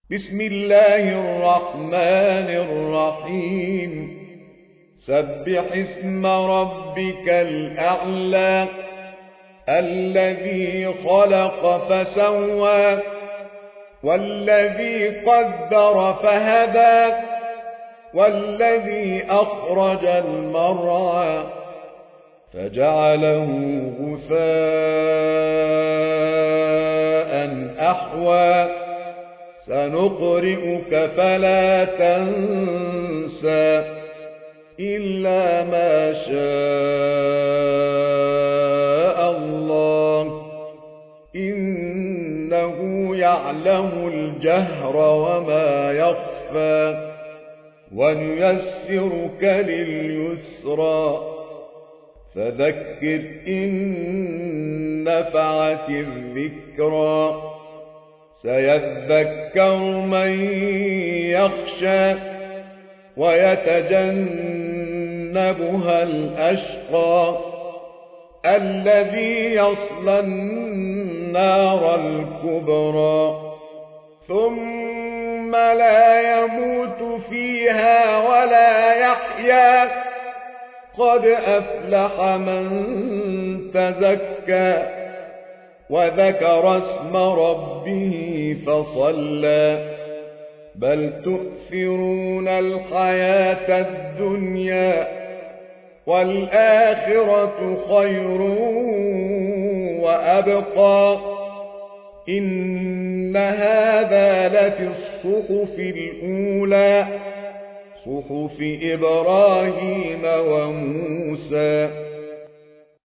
بسم الله الرحمن الرحيم سبح اسم ربك الأعلى الذي خلق فسوى والذي قدر فهدى والذي أخرج المرعى فجعله غثاء أحوى سنقرئك فلا تنسى إلا ما شاء الله إنه يعلم الجهر وما يخفى ونيسرك لليسرى فذكر إن نفعت الذكرى سيذكر من يخشى ويتجنبها الأشقى الذي يصلى النار الكبرى ثم لا يموت فيها ولا يحيا قد أفلح من تزكى وذكر اسم ربه فصلى بل تؤثرون الحياة الدنيا والآخرة خير وأبقى إن هذا لفي الصحف الأولى صحف إبراهيم وموسى